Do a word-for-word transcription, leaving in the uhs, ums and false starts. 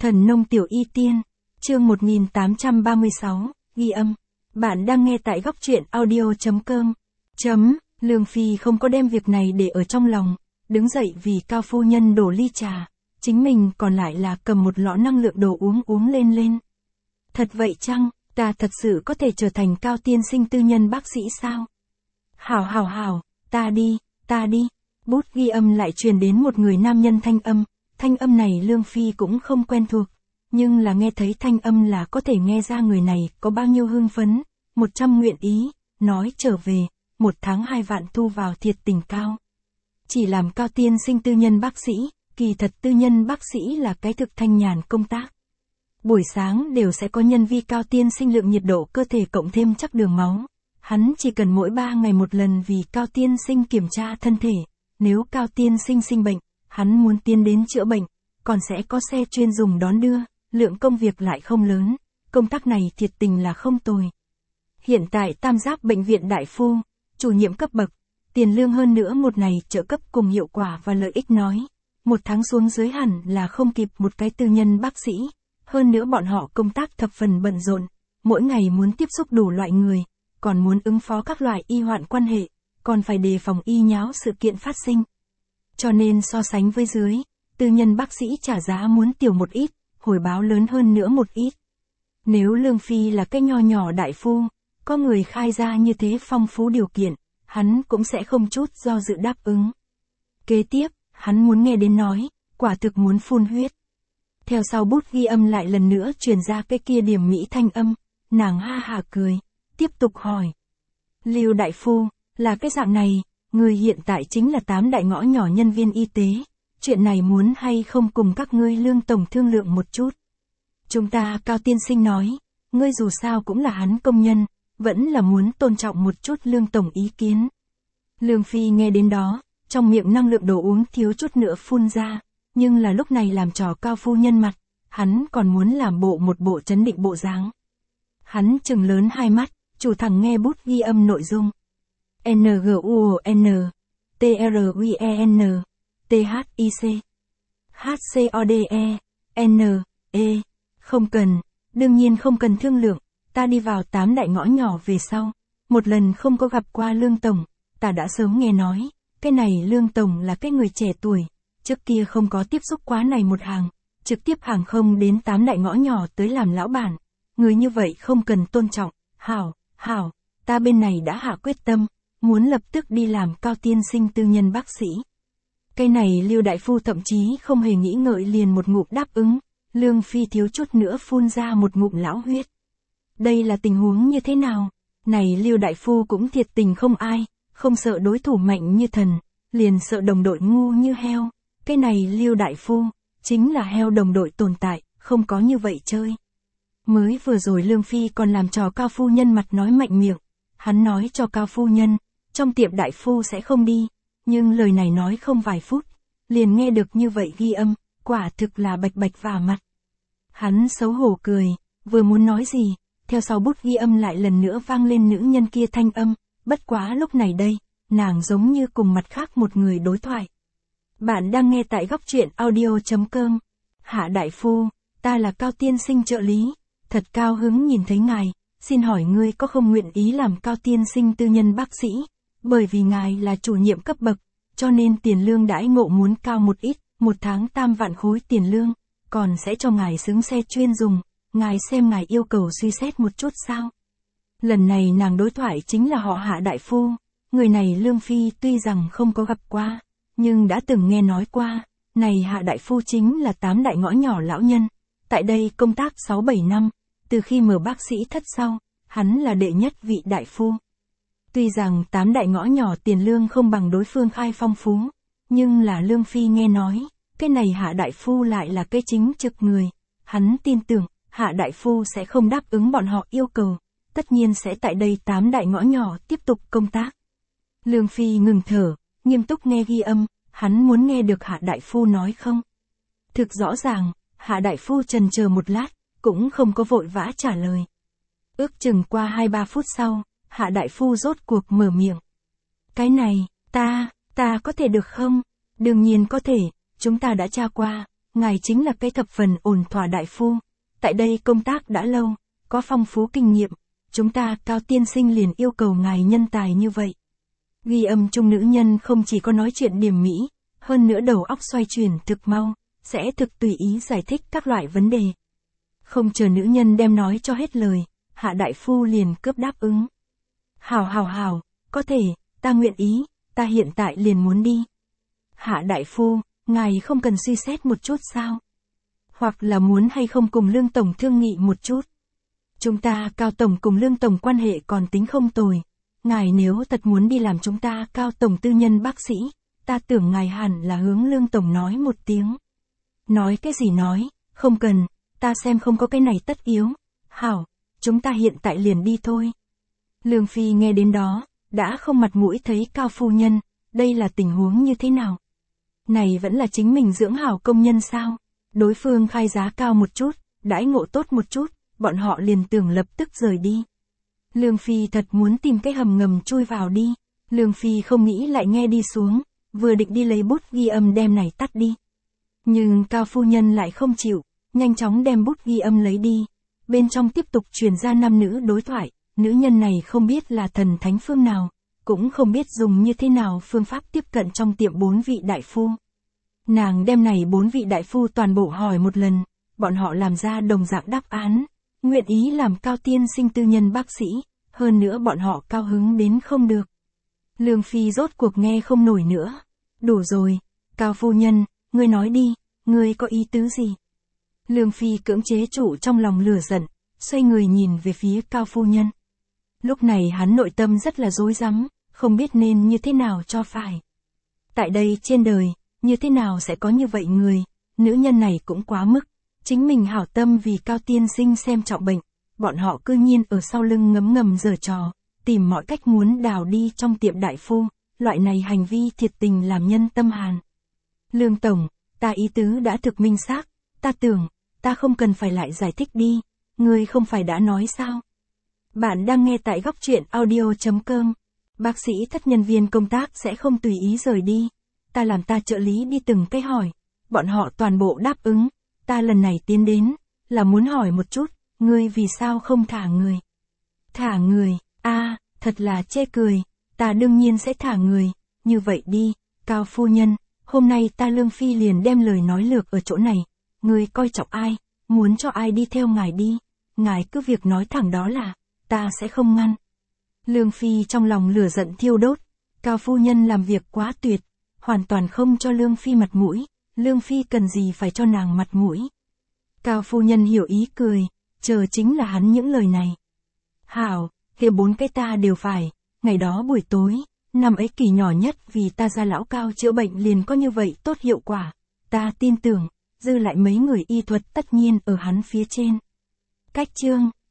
Thần nông tiểu y tiên, chương một nghìn tám trăm ba mươi sáu, ghi âm. Bạn đang nghe tại góc truyện audio.com. Chấm, Lương Phi không có đem việc này để ở trong lòng, đứng dậy vì Cao phu nhân đổ ly trà, chính mình còn lại là cầm một lọ năng lượng đồ uống uống lên lên. Thật vậy chăng, ta thật sự có thể trở thành Cao tiên sinh tư nhân bác sĩ sao? Hảo hảo hảo, ta đi, ta đi. Bút ghi âm lại truyền đến một người nam nhân thanh âm, thanh âm này Lương Phi cũng không quen thuộc, nhưng là nghe thấy thanh âm là có thể nghe ra người này có bao nhiêu hưng phấn, một trăm nguyện ý, nói trở về, một tháng hai vạn thu vào thiệt tình Cao. Chỉ làm Cao tiên sinh tư nhân bác sĩ, kỳ thật tư nhân bác sĩ là cái thực thanh nhàn công tác. Buổi sáng đều sẽ có nhân vi Cao tiên sinh lượng nhiệt độ cơ thể cộng thêm chắc đường máu. Hắn chỉ cần mỗi ba ngày một lần vì Cao tiên sinh kiểm tra thân thể, nếu Cao tiên sinh sinh bệnh, hắn muốn tiến đến chữa bệnh, còn sẽ có xe chuyên dùng đón đưa, lượng công việc lại không lớn, công tác này thiệt tình là không tồi. Hiện tại Tam Giác bệnh viện đại phu, chủ nhiệm cấp bậc, tiền lương hơn nữa một này trợ cấp cùng hiệu quả và lợi ích nói, một tháng xuống dưới hẳn là không kịp một cái tư nhân bác sĩ, hơn nữa bọn họ công tác thập phần bận rộn, mỗi ngày muốn tiếp xúc đủ loại người, còn muốn ứng phó các loại y hoạn quan hệ, còn phải đề phòng y nháo sự kiện phát sinh. Cho nên so sánh với dưới, tư nhân bác sĩ trả giá muốn tiểu một ít, hồi báo lớn hơn nữa một ít. Nếu Lương Phi là cái nho nhỏ đại phu, có người khai ra như thế phong phú điều kiện, hắn cũng sẽ không chút do dự đáp ứng. Kế tiếp, hắn muốn nghe đến nói, quả thực muốn phun huyết. Theo sau bút ghi âm lại lần nữa truyền ra cái kia điểm mỹ thanh âm, nàng ha hà cười, tiếp tục hỏi. Lưu đại phu, là cái dạng này, người hiện tại chính là tám đại ngõ nhỏ nhân viên y tế, chuyện này muốn hay không cùng các ngươi Lương tổng thương lượng một chút. Chúng ta Cao tiên sinh nói, ngươi dù sao cũng là hắn công nhân, vẫn là muốn tôn trọng một chút Lương tổng ý kiến. Lương Phi nghe đến đó, trong miệng năng lượng đồ uống thiếu chút nữa phun ra, nhưng là lúc này làm trò Cao phu nhân mặt, hắn còn muốn làm bộ một bộ trấn định bộ dáng. Hắn trừng lớn hai mắt, chủ thẳng nghe bút ghi âm nội dung. N G U O N, T R U E N, T H I C, H C O D E, N, E, không cần, đương nhiên không cần thương lượng, ta đi vào tám đại ngõ nhỏ về sau, một lần không có gặp qua Lương tổng, ta đã sớm nghe nói, cái này Lương tổng là cái người trẻ tuổi, trước kia không có tiếp xúc quá này một hàng, trực tiếp hàng không đến tám đại ngõ nhỏ tới làm lão bản, người như vậy không cần tôn trọng, hảo, hảo, ta bên này đã hạ quyết tâm, muốn lập tức đi làm Cao tiên sinh tư nhân bác sĩ. Cái này Lưu đại phu thậm chí không hề nghĩ ngợi liền một ngụm đáp ứng, Lương Phi thiếu chút nữa phun ra một ngụm lão huyết. Đây là tình huống như thế nào? Này Lưu đại phu cũng thiệt tình không ai, không sợ đối thủ mạnh như thần, liền sợ đồng đội ngu như heo. Cái này Lưu đại phu, chính là heo đồng đội tồn tại, không có như vậy chơi. Mới vừa rồi Lương Phi còn làm trò Cao phu nhân mặt nói mạnh miệng, hắn nói cho Cao phu nhân, trong tiệm đại phu sẽ không đi, nhưng lời này nói không vài phút, liền nghe được như vậy ghi âm, quả thực là bạch bạch vả mặt. Hắn xấu hổ cười, vừa muốn nói gì, theo sau bút ghi âm lại lần nữa vang lên nữ nhân kia thanh âm, bất quá lúc này đây, nàng giống như cùng mặt khác một người đối thoại. Bạn đang nghe tại góc truyện audio.com. Hạ đại phu, ta là Cao tiên sinh trợ lý, thật cao hứng nhìn thấy ngài, xin hỏi ngươi có không nguyện ý làm Cao tiên sinh tư nhân bác sĩ, bởi vì ngài là chủ nhiệm cấp bậc, cho nên tiền lương đãi ngộ muốn cao một ít, một tháng tam vạn khối tiền lương, còn sẽ cho ngài xứng xe chuyên dùng, ngài xem ngài yêu cầu suy xét một chút sao. Lần này nàng đối thoại chính là họ Hạ đại phu, người này Lương Phi tuy rằng không có gặp qua, nhưng đã từng nghe nói qua, này Hạ đại phu chính là tám đại ngõ nhỏ lão nhân, tại đây công tác sáu bảy năm, từ khi mở bác sĩ thất sau, hắn là đệ nhất vị đại phu. Tuy rằng tám đại ngõ nhỏ tiền lương không bằng đối phương khai phong phú, nhưng là Lương Phi nghe nói, cái này Hạ đại phu lại là cái chính trực người, hắn tin tưởng, Hạ đại phu sẽ không đáp ứng bọn họ yêu cầu, tất nhiên sẽ tại đây tám đại ngõ nhỏ tiếp tục công tác. Lương Phi ngừng thở, nghiêm túc nghe ghi âm, hắn muốn nghe được Hạ đại phu nói không. Thực rõ ràng, Hạ đại phu trần chờ một lát, cũng không có vội vã trả lời. Ước chừng qua hai ba phút sau, Hạ đại phu rốt cuộc mở miệng. Cái này, ta, ta có thể được không? Đương nhiên có thể, chúng ta đã tra qua, ngài chính là cái thập phần ổn thỏa đại phu. Tại đây công tác đã lâu, có phong phú kinh nghiệm, chúng ta Cao tiên sinh liền yêu cầu ngài nhân tài như vậy. Ghi âm chung nữ nhân không chỉ có nói chuyện điểm mỹ, hơn nữa đầu óc xoay chuyển thực mau, sẽ thực tùy ý giải thích các loại vấn đề. Không chờ nữ nhân đem nói cho hết lời, Hạ đại phu liền cướp đáp ứng. Hảo hảo hảo, có thể, ta nguyện ý, ta hiện tại liền muốn đi. Hạ đại phu, ngài không cần suy xét một chút sao? Hoặc là muốn hay không cùng Lương tổng thương nghị một chút? Chúng ta Cao tổng cùng Lương tổng quan hệ còn tính không tồi. Ngài nếu thật muốn đi làm chúng ta Cao tổng tư nhân bác sĩ, ta tưởng ngài hẳn là hướng Lương tổng nói một tiếng. Nói cái gì nói, không cần, ta xem không có cái này tất yếu. Hảo, chúng ta hiện tại liền đi thôi. Lương Phi nghe đến đó, đã không mặt mũi thấy Cao phu nhân, đây là tình huống như thế nào? Này vẫn là chính mình dưỡng hảo công nhân sao? Đối phương khai giá cao một chút, đãi ngộ tốt một chút, bọn họ liền tưởng lập tức rời đi. Lương Phi thật muốn tìm cái hầm ngầm chui vào đi. Lương Phi không nghĩ lại nghe đi xuống, vừa định đi lấy bút ghi âm đem này tắt đi. Nhưng Cao phu nhân lại không chịu, nhanh chóng đem bút ghi âm lấy đi. Bên trong tiếp tục truyền ra nam nữ đối thoại, nữ nhân này không biết là thần thánh phương nào, cũng không biết dùng như thế nào phương pháp tiếp cận trong tiệm bốn vị đại phu. Nàng đem này bốn vị đại phu toàn bộ hỏi một lần, bọn họ làm ra đồng dạng đáp án, nguyện ý làm Cao tiên sinh tư nhân bác sĩ, hơn nữa bọn họ cao hứng đến không được. Lương Phi rốt cuộc nghe không nổi nữa. Đủ rồi, Cao phu nhân, ngươi nói đi, ngươi có ý tứ gì? Lương Phi cưỡng chế trụ trong lòng lửa giận, xoay người nhìn về phía Cao phu nhân. Lúc này hắn nội tâm rất là rối rắm, không biết nên như thế nào cho phải. Tại đây trên đời, như thế nào sẽ có như vậy người, nữ nhân này cũng quá mức, chính mình hảo tâm vì Cao tiên sinh xem trọng bệnh, bọn họ cư nhiên ở sau lưng ngấm ngầm giở trò, tìm mọi cách muốn đào đi trong tiệm đại phu, loại này hành vi thiệt tình làm nhân tâm hàn. Lương tổng, ta ý tứ đã thực minh xác, ta tưởng, ta không cần phải lại giải thích đi, ngươi không phải đã nói sao? Bạn đang nghe tại góc truyện audio chấm com. Bác sĩ thất nhân viên công tác sẽ không tùy ý rời đi. Ta làm ta trợ lý đi từng cái hỏi. Bọn họ toàn bộ đáp ứng. Ta lần này tiến đến, là muốn hỏi một chút, ngươi vì sao không thả người? Thả người, a à, thật là chê cười. Ta đương nhiên sẽ thả người. Như vậy đi, Cao phu nhân, hôm nay ta Lương Phi liền đem lời nói lược ở chỗ này. Ngươi coi trọng ai, muốn cho ai đi theo ngài đi. Ngài cứ việc nói thẳng đó là, ta sẽ không ngăn. Lương Phi trong lòng lửa giận thiêu đốt, Cao phu nhân làm việc quá tuyệt, hoàn toàn không cho Lương Phi mặt mũi, Lương Phi cần gì phải cho nàng mặt mũi. Cao phu nhân hiểu ý cười, chờ chính là hắn những lời này. Hảo, kia bốn cái ta đều phải, ngày đó buổi tối, năm ấy kỳ nhỏ nhất vì ta ra lão Cao chữa bệnh liền có như vậy tốt hiệu quả, ta tin tưởng, dư lại mấy người y thuật tất nhiên ở hắn phía trên. Cách chương